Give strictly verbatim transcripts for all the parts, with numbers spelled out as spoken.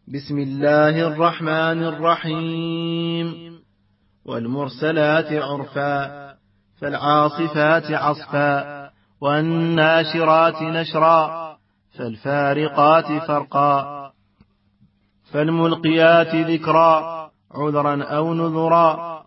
بسم الله الرحمن الرحيم. والمرسلات عرفا فالعاصفات عصفا والناشرات نشرا فالفارقات فرقا فالملقيات ذكرا عذرا أو نذرا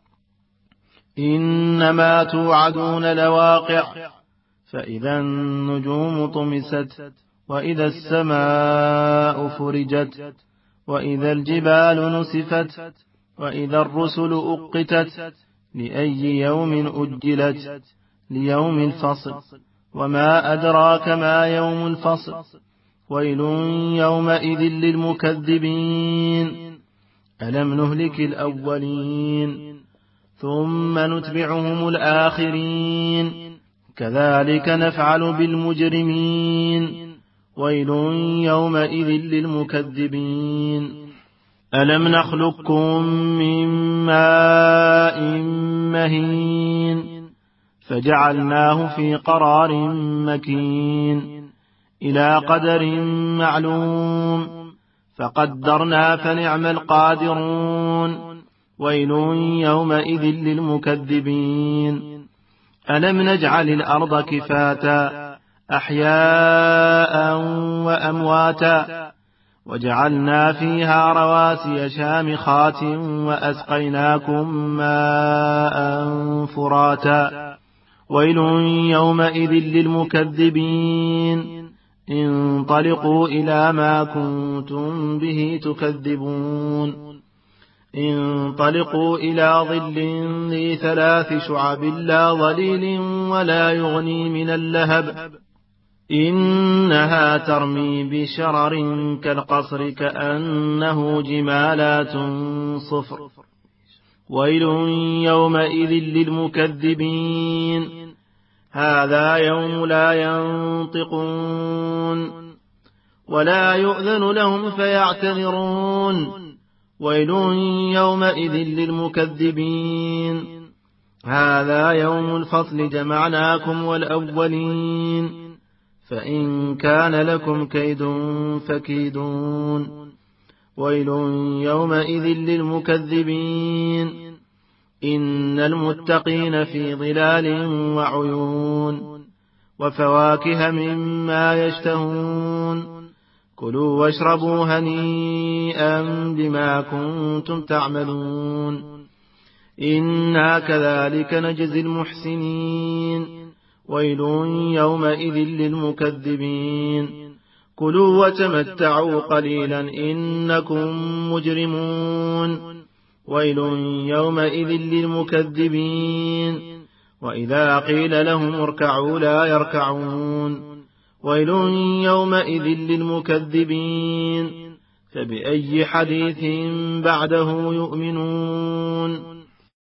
إنما توعدون لواقع فإذا النجوم طمست وإذا السماء فرجت وإذا الجبال نسفت وإذا الرسل أقتت لأي يوم أجلت ليوم الفصل وما أدراك ما يوم الفصل ويل يومئذ للمكذبين ألم نهلك الأولين ثم نتبعهم الآخرين كذلك نفعل بالمجرمين ويل يومئذ للمكذبين ألم نخلقكم من ماء مهين فجعلناه في قرار مكين إلى قدر معلوم فقدرنا فنعم القادرون ويل يومئذ للمكذبين ألم نجعل الأرض كفاتا أحياء وأمواتا وجعلنا فيها رواسي شامخات وأسقيناكم ماء فراتا ويل يومئذ للمكذبين انطلقوا إلى ما كنتم به تكذبون انطلقوا إلى ظل ذي ثلاث شعب لا ظليل ولا يغني من اللهب إنها ترمي بشرر كالقصر كأنه جمالات صفر ويل يومئذ للمكذبين هذا يوم لا ينطقون ولا يؤذن لهم فيعتذرون ويل يومئذ للمكذبين هذا يوم الفصل جمعناكم والأولين فإن كان لكم كيد فكيدون ويل يومئذ للمكذبين إن المتقين في ظلال وعيون وفواكه مما يشتهون كلوا واشربوا هنيئا بما كنتم تعملون إنا كذلك نجزي المحسنين ويل يومئذ للمكذبين كلوا وتمتعوا قليلا إنكم مجرمون ويل يومئذ للمكذبين وإذا قيل لهم اركعوا لا يركعون ويل يومئذ للمكذبين فبأي حديث بعده يؤمنون